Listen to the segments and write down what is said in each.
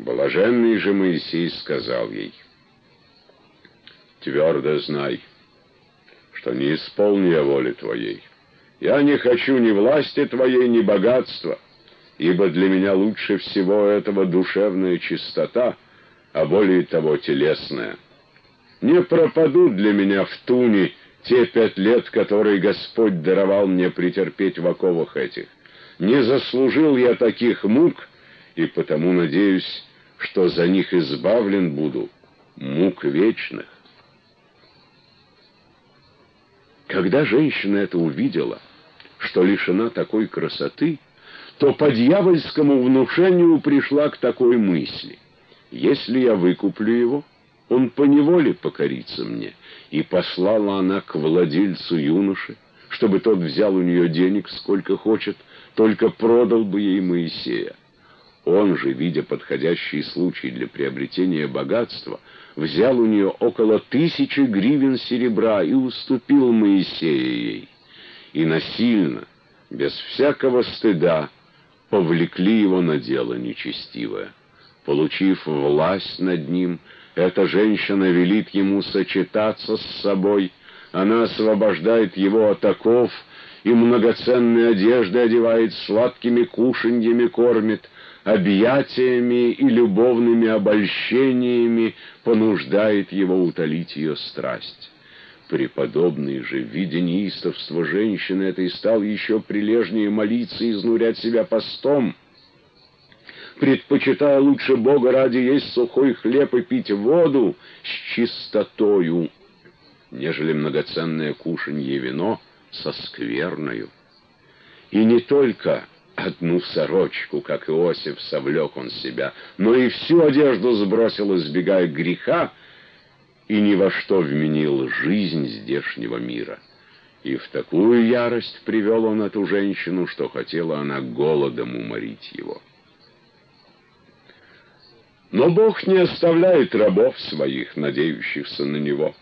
Блаженный же Моисей сказал ей: «Твердо знай, что не исполню я воли твоей. Я не хочу ни власти твоей, ни богатства, ибо для меня лучше всего этого душевная чистота, а более того телесная. Не пропадут для меня в туне те 5 лет, которые Господь даровал мне претерпеть в оковах этих. Не заслужил я таких мук, и потому надеюсь, что за них избавлен буду, мук вечных». Когда женщина это увидела, что лишена такой красоты, то по дьявольскому внушению пришла к такой мысли: если я выкуплю его, он поневоле покорится мне. И послала она к владельцу юноши, чтобы тот взял у нее денег сколько хочет, только продал бы ей Моисея. Он же, видя подходящий случай для приобретения богатства, взял у нее около 1000 гривен серебра и уступил Моисея ей. И насильно, без всякого стыда, повлекли его на дело нечестивое. Получив власть над ним, эта женщина велит ему сочетаться с собой. Она освобождает его от оков и многоценной одежды одевает, сладкими кушаньями кормит, объятиями и любовными обольщениями понуждает его утолить ее страсть. Преподобный же, видя неистовство женщины этой, стал еще прилежнее молиться и изнурять себя постом, предпочитая лучше Бога ради есть сухой хлеб и пить воду с чистотою, нежели многоценное кушанье вино со скверною. И не только одну сорочку, как Иосиф, совлек он себя, но и всю одежду сбросил, избегая греха, и ни во что вменил жизнь здешнего мира. И в такую ярость привел он эту женщину, что хотела она голодом уморить его. Но Бог не оставляет рабов своих, надеющихся на Него.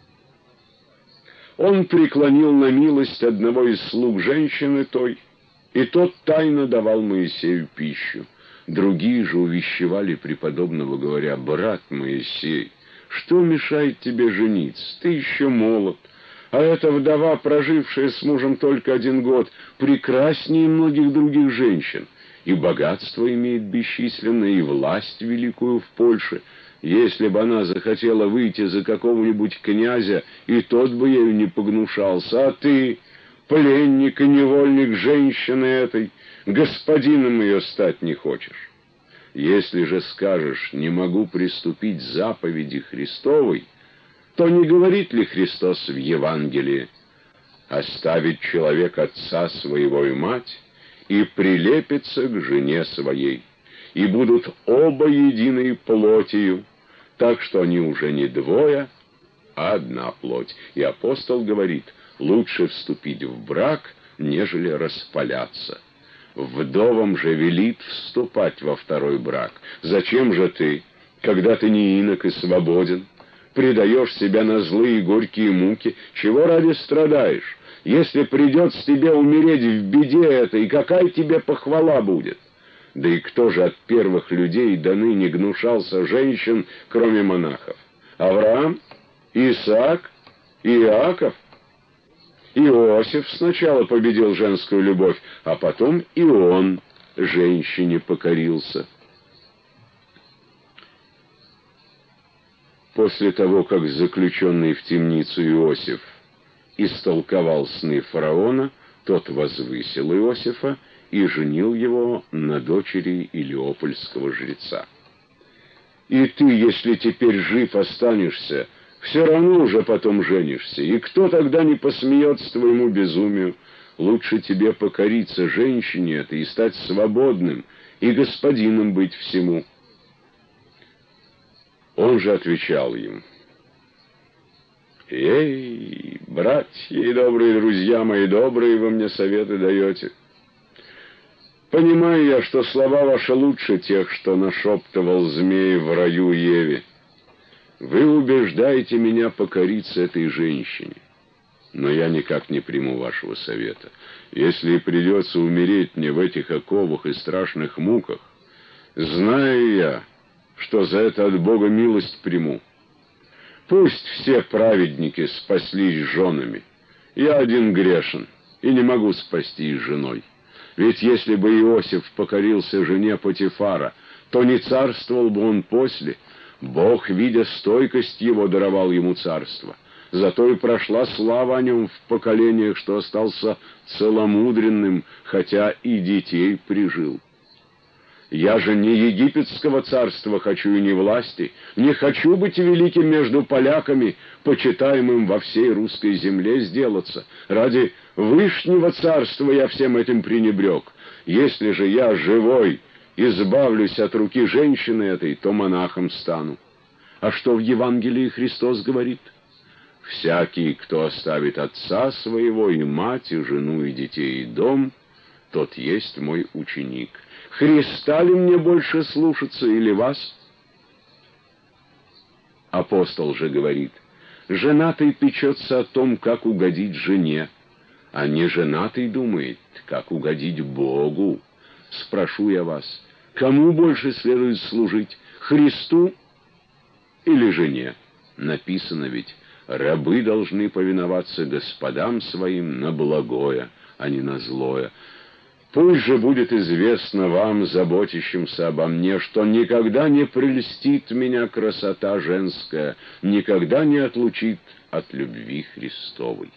Он преклонил на милость одного из слуг женщины той, и тот тайно давал Моисею пищу. Другие же увещевали преподобного, говоря: «Брат Моисей, что мешает тебе жениться? Ты еще молод, а эта вдова, прожившая с мужем только 1 год, прекраснее многих других женщин, и богатство имеет бесчисленное, и власть великую в Польше. Если бы она захотела выйти за какого-нибудь князя, и тот бы ею не погнушался, а ты, пленник и невольник женщины этой, господином ее стать не хочешь. Если же скажешь: не могу приступить заповеди Христовой, то не говорит ли Христос в Евангелии: оставит человек отца своего и мать и прилепится к жене своей, и будут оба единой плотью, так что они уже не двое, а одна плоть». И апостол говорит: лучше вступить в брак, нежели распаляться. Вдовам же велит вступать во 2-й брак. Зачем же ты, когда ты не инок и свободен, предаешь себя на злые и горькие муки? Чего ради страдаешь? Если придется тебе умереть в беде этой, какая тебе похвала будет? Да и кто же от первых людей до ныне гнушался женщин, кроме монахов? Авраам, Исаак, Иаков? Иосиф сначала победил женскую любовь, а потом и он женщине покорился. После того, как заключенный в темницу Иосиф истолковал сны фараона, тот возвысил Иосифа и женил его на дочери илиопольского жреца. И ты, если теперь жив останешься, все равно уже потом женишься, и кто тогда не посмеется твоему безумию? Лучше тебе покориться женщине этой и стать свободным, и господином быть всему. Он же отвечал им: «Эй, братья и добрые друзья мои, добрые вы мне советы даете. Понимаю я, что слова ваши лучше тех, что нашептывал змей в раю Еве. Вы убеждаете меня покориться этой женщине, но я никак не приму вашего совета. Если придется умереть мне в этих оковах и страшных муках, знаю я, что за это от Бога милость приму. Пусть все праведники спаслись женами. Я один грешен и не могу спастись женой. Ведь если бы Иосиф покорился жене Потифара, то не царствовал бы он после. Бог, видя стойкость его, даровал ему царство. Зато и прошла слава о нем в поколениях, что остался целомудренным, хотя и детей прижил. Я же не египетского царства хочу и не власти, не хочу быть великим между поляками, почитаемым во всей русской земле сделаться. Ради вышнего царства я всем этим пренебрег. Если же я живой избавлюсь от руки женщины этой, то монахом стану. А что в Евангелии Христос говорит? Всякий, кто оставит отца своего и мать, и жену, и детей, и дом, тот есть мой ученик. Христа ли мне больше слушаться или вас? Апостол же говорит: женатый печется о том, как угодить жене, а не женатый думает, как угодить Богу. Спрошу я вас, кому больше следует служить, Христу или жене? Написано ведь: рабы должны повиноваться господам своим на благое, а не на злое. Пусть же будет известно вам, заботящимся обо мне, что никогда не прельстит меня красота женская, никогда не отлучит от любви Христовой.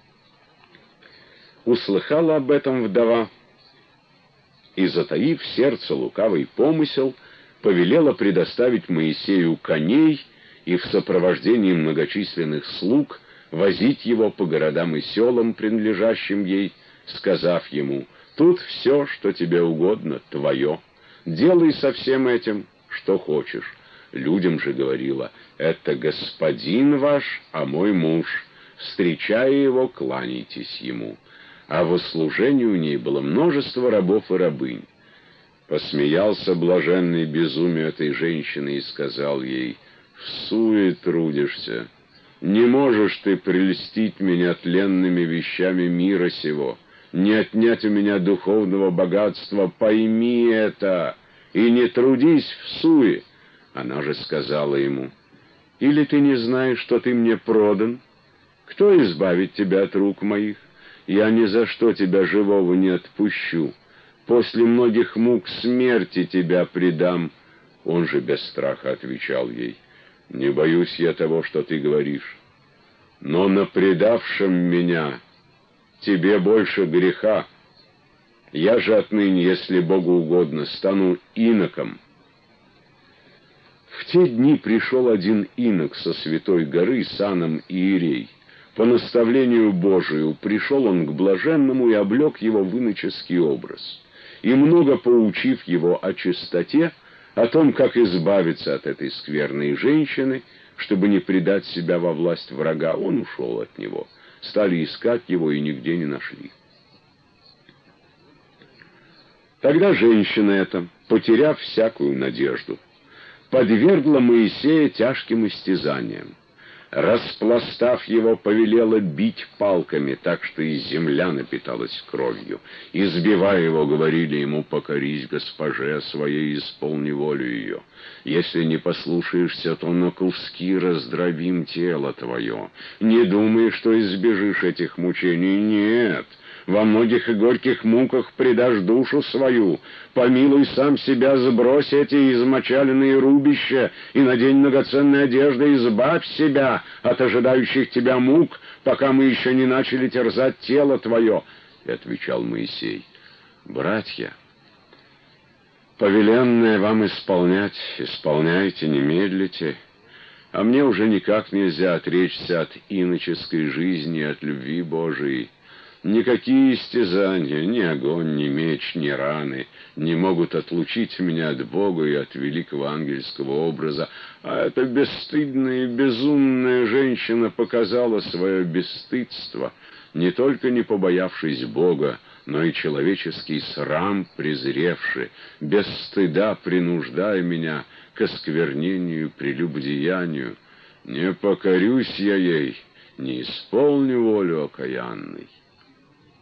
Услыхала об этом вдова и, затаив в сердце лукавый помысел, повелела предоставить Моисею коней и в сопровождении многочисленных слуг возить его по городам и селам, принадлежащим ей, сказав ему: «Тут все, что тебе угодно, твое. Делай со всем этим, что хочешь». Людям же говорила: «Это господин ваш, а мой муж. Встречая его, кланяйтесь ему». А в услужении у ней было множество рабов и рабынь. Посмеялся блаженный безумию этой женщины и сказал ей: «Всуе трудишься. Не можешь ты прельстить меня тленными вещами мира сего, не отнять у меня духовного богатства. Пойми это и не трудись всуе». Она же сказала ему: «Или ты не знаешь, что ты мне продан? Кто избавит тебя от рук моих? Я ни за что тебя живого не отпущу. После многих мук смерти тебя предам». Он же без страха отвечал ей: «Не боюсь я того, что ты говоришь, но на предавшем меня тебе больше греха. Я же отныне, если Богу угодно, стану иноком». В те дни пришел один инок со святой горы, саном иерей. По наставлению Божию пришел он к блаженному и облег его в иноческий образ. И много поучив его о чистоте, о том, как избавиться от этой скверной женщины, чтобы не предать себя во власть врага, он ушел от него. Стали искать его и нигде не нашли. Тогда женщина эта, потеряв всякую надежду, подвергла Моисея тяжким истязаниям. Распластав его, повелела бить палками, так что и земля напиталась кровью. Избивая его, говорили ему: «Покорись госпоже своей, исполни волю ее. Если не послушаешься, то на куски раздробим тело твое. Не думай, что избежишь этих мучений. Нет, во многих и горьких муках предашь душу свою. Помилуй сам себя, сбрось эти измочаленные рубища и надень многоценные одежды, избавь себя от ожидающих тебя мук, пока мы еще не начали терзать тело твое». И отвечал Моисей: «Братья, повеленное вам исполнять, исполняйте, не медлите, а мне уже никак нельзя отречься от иноческой жизни, от любви Божией. Никакие истязания, ни огонь, ни меч, ни раны не могут отлучить меня от Бога и от великого ангельского образа. А эта бесстыдная и безумная женщина показала свое бесстыдство, не только не побоявшись Бога, но и человеческий срам презревши, без стыда принуждая меня к осквернению и прелюбодеянию. Не покорюсь я ей, не исполню волю окаянной».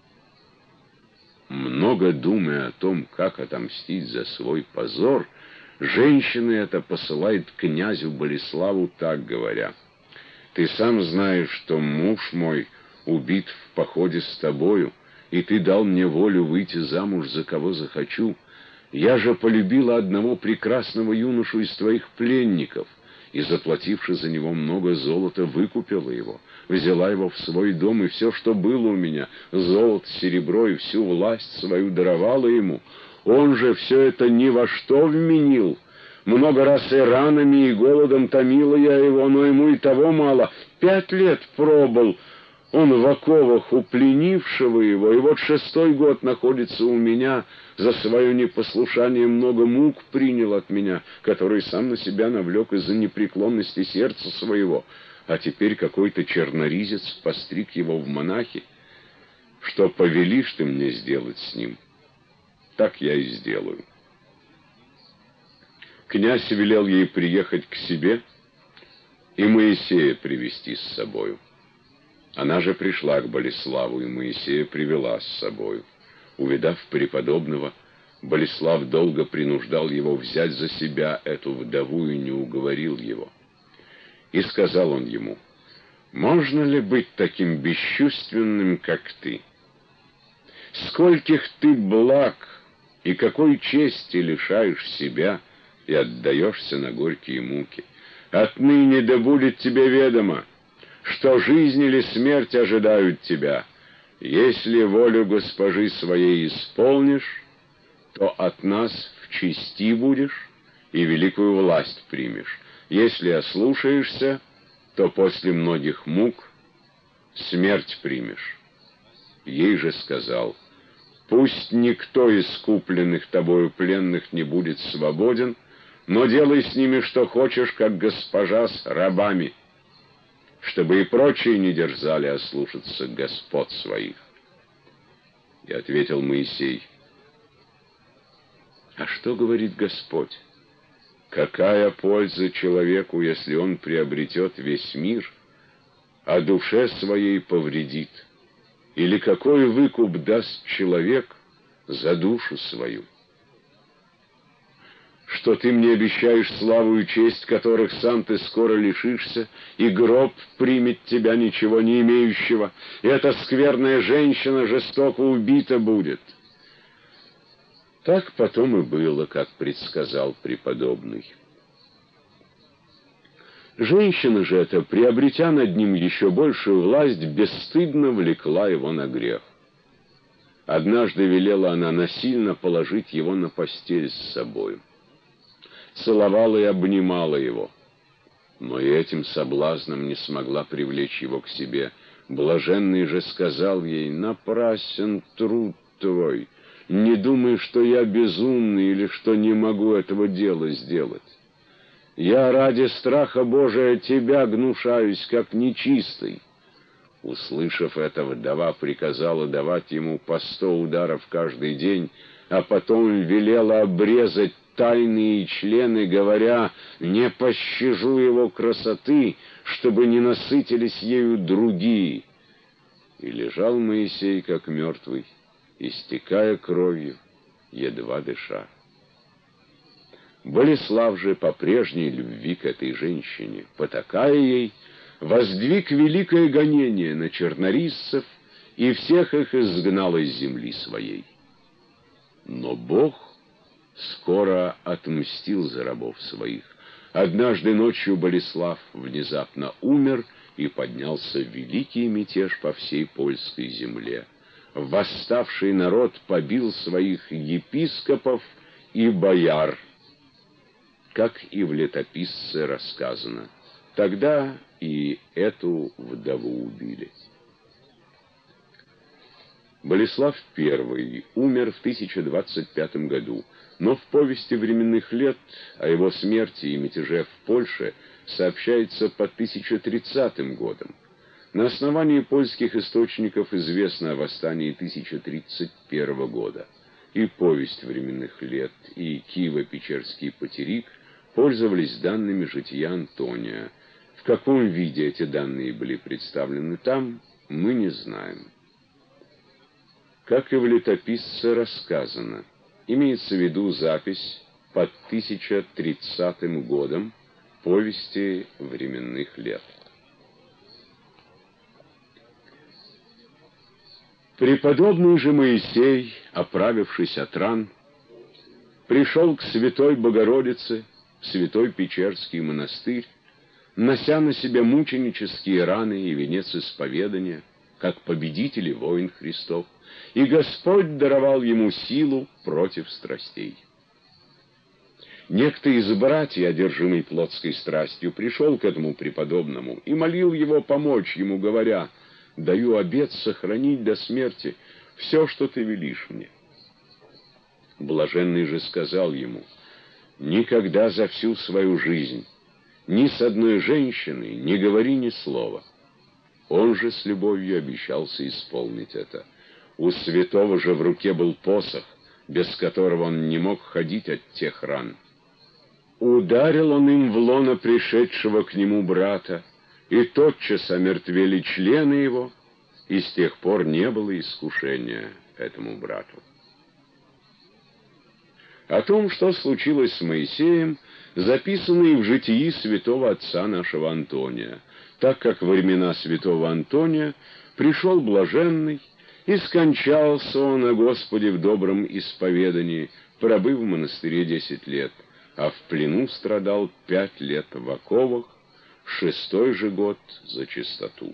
Много думая о том, как отомстить за свой позор, Женщина эта посылает князю Болеславу так говоря: «Ты сам знаешь, что муж мой убит в походе с тобою, и ты дал мне волю выйти замуж за кого захочу. Я же полюбила одного прекрасного юношу из твоих пленников, и, заплативши за него много золота, выкупила его, взяла его в свой дом, и все, что было у меня, золото, серебро и всю власть свою даровала ему. Он же все это ни во что вменил. Много раз и ранами, и голодом томила я его, но ему и того мало. 5 лет пробыл он в оковах у пленившего его, и вот 6-й год находится у меня. За свое непослушание много мук принял от меня, который сам на себя навлек из-за непреклонности сердца своего. А теперь какой-то черноризец постриг его в монахи. Что повелишь ты мне сделать с ним, так я и сделаю». Князь велел ей приехать к себе и Моисея привести с собою. Она же пришла к Болеславу, и Моисея привела с собою. Увидав преподобного, Болеслав долго принуждал его взять за себя эту вдову и не уговорил его. И сказал он ему: «Можно ли быть таким бесчувственным, как ты? Скольких ты благ и какой чести лишаешь себя и отдаешься на горькие муки? Отныне да будет тебе ведомо, что жизнь или смерть ожидают тебя. Если волю госпожи своей исполнишь, то от нас в чести будешь и великую власть примешь. Если ослушаешься, то после многих мук смерть примешь». Ей же сказал: «Пусть никто из купленных тобою пленных не будет свободен, но делай с ними что хочешь, как госпожа с рабами, чтобы и прочие не дерзали ослушаться господ своих». И ответил Моисей: «А что говорит Господь? Какая польза человеку, если он приобретет весь мир, а душе своей повредит? Или какой выкуп даст человек за душу свою? Что ты мне обещаешь славу и честь, которых сам ты скоро лишишься, и гроб примет тебя, ничего не имеющего, и эта скверная женщина жестоко убита будет». Так потом и было, как предсказал преподобный. Женщина же эта, приобретя над ним еще большую власть, бесстыдно влекла его на грех. Однажды велела она насильно положить его на постель с собою. Целовала и обнимала его, но и этим соблазном не смогла привлечь его к себе. Блаженный же сказал ей: «Напрасен труд твой, не думай, что я безумный или что не могу этого дела сделать. Я ради страха Божия тебя гнушаюсь, как нечистый». Услышав это, вдова приказала давать ему по 100 ударов каждый день, а потом велела обрезать тайные члены, говоря: «Не пощажу его красоты, чтобы не насытились ею другие». И лежал Моисей, как мертвый, истекая кровью, едва дыша. Болеслав же, по прежней любви к этой женщине, потакая ей, воздвиг великое гонение на чернорисцев и всех их изгнал из земли своей. Но Бог скоро отмстил за рабов своих. Однажды ночью Болеслав внезапно умер, и поднялся великий мятеж по всей польской земле. Восставший народ побил своих епископов и бояр, как и в летописце рассказано. Тогда и эту вдову убили. Болеслав I умер в 1025 году, но в повести временных лет о его смерти и мятеже в Польше сообщается по 1030 годам. На основании польских источников известно о восстании 1031 года. И повесть временных лет, и Киево-Печерский потерик пользовались данными жития Антония. В каком виде эти данные были представлены там, мы не знаем. Как и в летописце рассказано, имеется в виду запись под 1030 годом повести временных лет. Преподобный же Моисей, оправившись от ран, пришел к Святой Богородице в Святой Печерский монастырь, нося на себе мученические раны и венец исповедания, как победитель и воин Христов, и Господь даровал ему силу против страстей. Некто из братьев, одержимый плотской страстью, пришел к этому преподобному и молил его помочь ему, говоря: «Даю обет сохранить до смерти все, что ты велишь мне». Блаженный же сказал ему: «Никогда за всю свою жизнь ни с одной женщиной не говори ни слова». Он же с любовью обещался исполнить это. У святого же в руке был посох, без которого он не мог ходить от тех ран. Ударил он им в лоно пришедшего к нему брата, и тотчас омертвели члены его, и с тех пор не было искушения этому брату. О том, что случилось с Моисеем, записано и в житии святого отца нашего Антония, так как во времена святого Антония пришел блаженный, и скончался он о Господе в добром исповедании, пробыв в монастыре 10 лет, а в плену страдал 5 лет в оковах, 6-й же год за чистоту.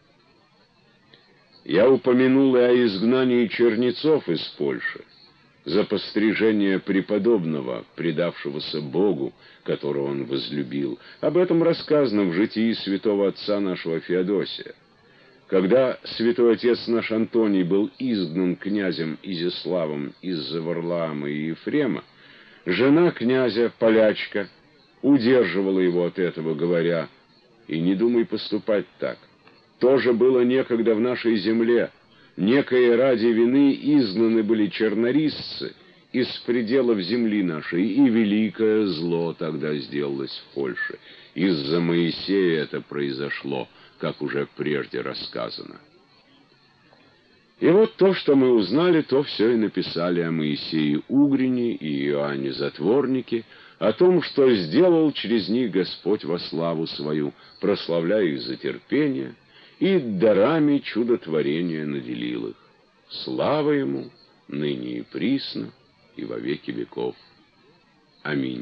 Я упомянул и о изгнании чернецов из Польши, за пострижение преподобного, предавшегося Богу, которого он возлюбил. Об этом рассказано в житии святого отца нашего Феодосия. Когда святой отец наш Антоний был изгнан князем Изяславом из-за Варлаама и Ефрема, жена князя, полячка, удерживала его от этого, говоря: «И не думай поступать так. Тоже было некогда в нашей земле. Некое ради вины изгнаны были чернорисцы из пределов земли нашей, и великое зло тогда сделалось в Польше. Из-за Моисея это произошло, как уже прежде рассказано». И вот то, что мы узнали, то все и написали о Моисее Угрине и Иоанне Затворнике, о том, что сделал через них Господь во славу свою, прославляя их за терпение, и дарами чудотворения наделил их. Слава ему ныне и присно, и во веки веков. Аминь.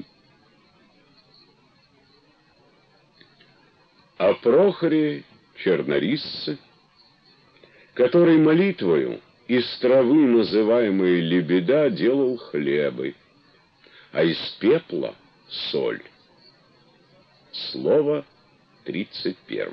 О Прохоре Чернорисце, который молитвою из травы, называемой лебеда, делал хлебы, а из пепла — соль. Слово 31.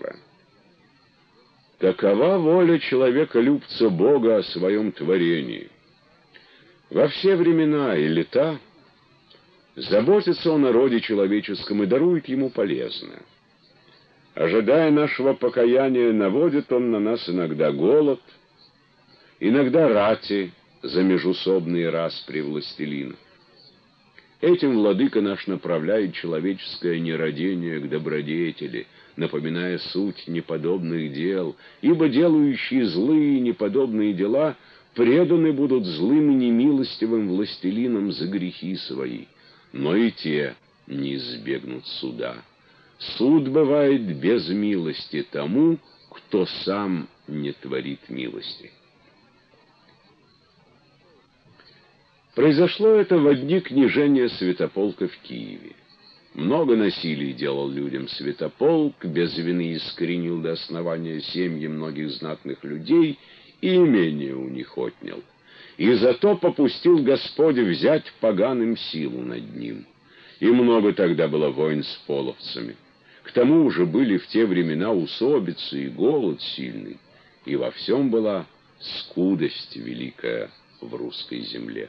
Такова воля человеколюбца Бога о своем творении. Во все времена и лета заботится он о роде человеческом и дарует ему полезное. Ожидая нашего покаяния, наводит он на нас иногда голод, иногда рати за межусобные распри властелинов. Этим владыка наш направляет человеческое нерадение к добродетели, напоминая суть неподобных дел, ибо делающие злые и неподобные дела преданы будут злым и немилостивым властелинам за грехи свои, но и те не избегнут суда. Суд бывает без милости тому, кто сам не творит милости. Произошло это во дни княжения Святополка в Киеве. Много насилий делал людям Святополк, без вины искоренил до основания семьи многих знатных людей и имение у них отнял. И зато попустил Господь взять поганым силу над ним. И много тогда было войн с половцами. К тому же были в те времена усобицы и голод сильный, и во всем была скудость великая в русской земле.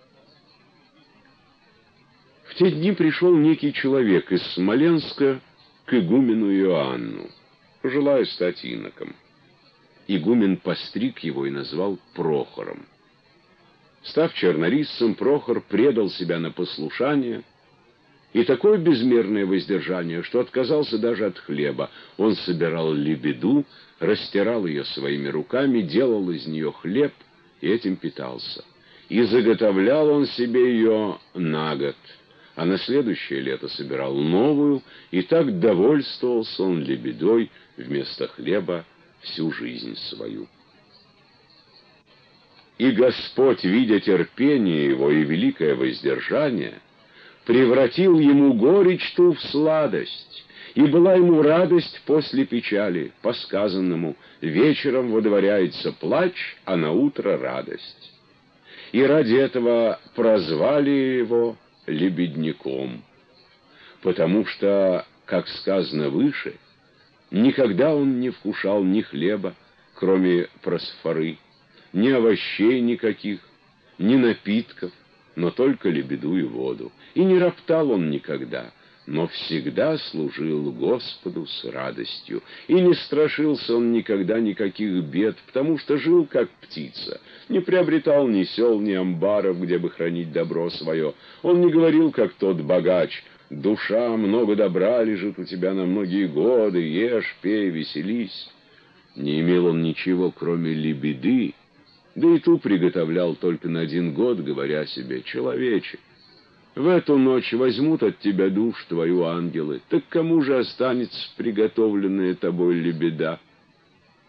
В те дни пришел некий человек из Смоленска к игумену Иоанну, желая стать иноком. Игумен постриг его и назвал Прохором. Став чернорисцем, Прохор предал себя на послушание и такое безмерное воздержание, что отказался даже от хлеба. Он собирал лебеду, растирал ее своими руками, делал из нее хлеб и этим питался. И заготовлял он себе ее на год, а на следующее лето собирал новую, и так довольствовался он лебедой вместо хлеба всю жизнь свою. И Господь, видя терпение его и великое воздержание, превратил ему горечь ту в сладость, и была ему радость после печали, по сказанному: вечером водворяется плач, а наутро радость. И ради этого прозвали его лебедняком, потому что, как сказано выше, никогда он не вкушал ни хлеба, кроме просфоры, ни овощей никаких, ни напитков, но только лебеду и воду. И не роптал он никогда, но всегда служил Господу с радостью. И не страшился он никогда никаких бед, потому что жил как птица, не приобретал ни сел, ни амбаров, где бы хранить добро свое. Он не говорил, как тот богач: душа, много добра лежит у тебя на многие годы, ешь, пей, веселись. Не имел он ничего, кроме лебеды, да и ту приготовлял только на 1 год, говоря себе: человече, в эту ночь возьмут от тебя душ твою ангелы, так кому же останется приготовленная тобой лебеда?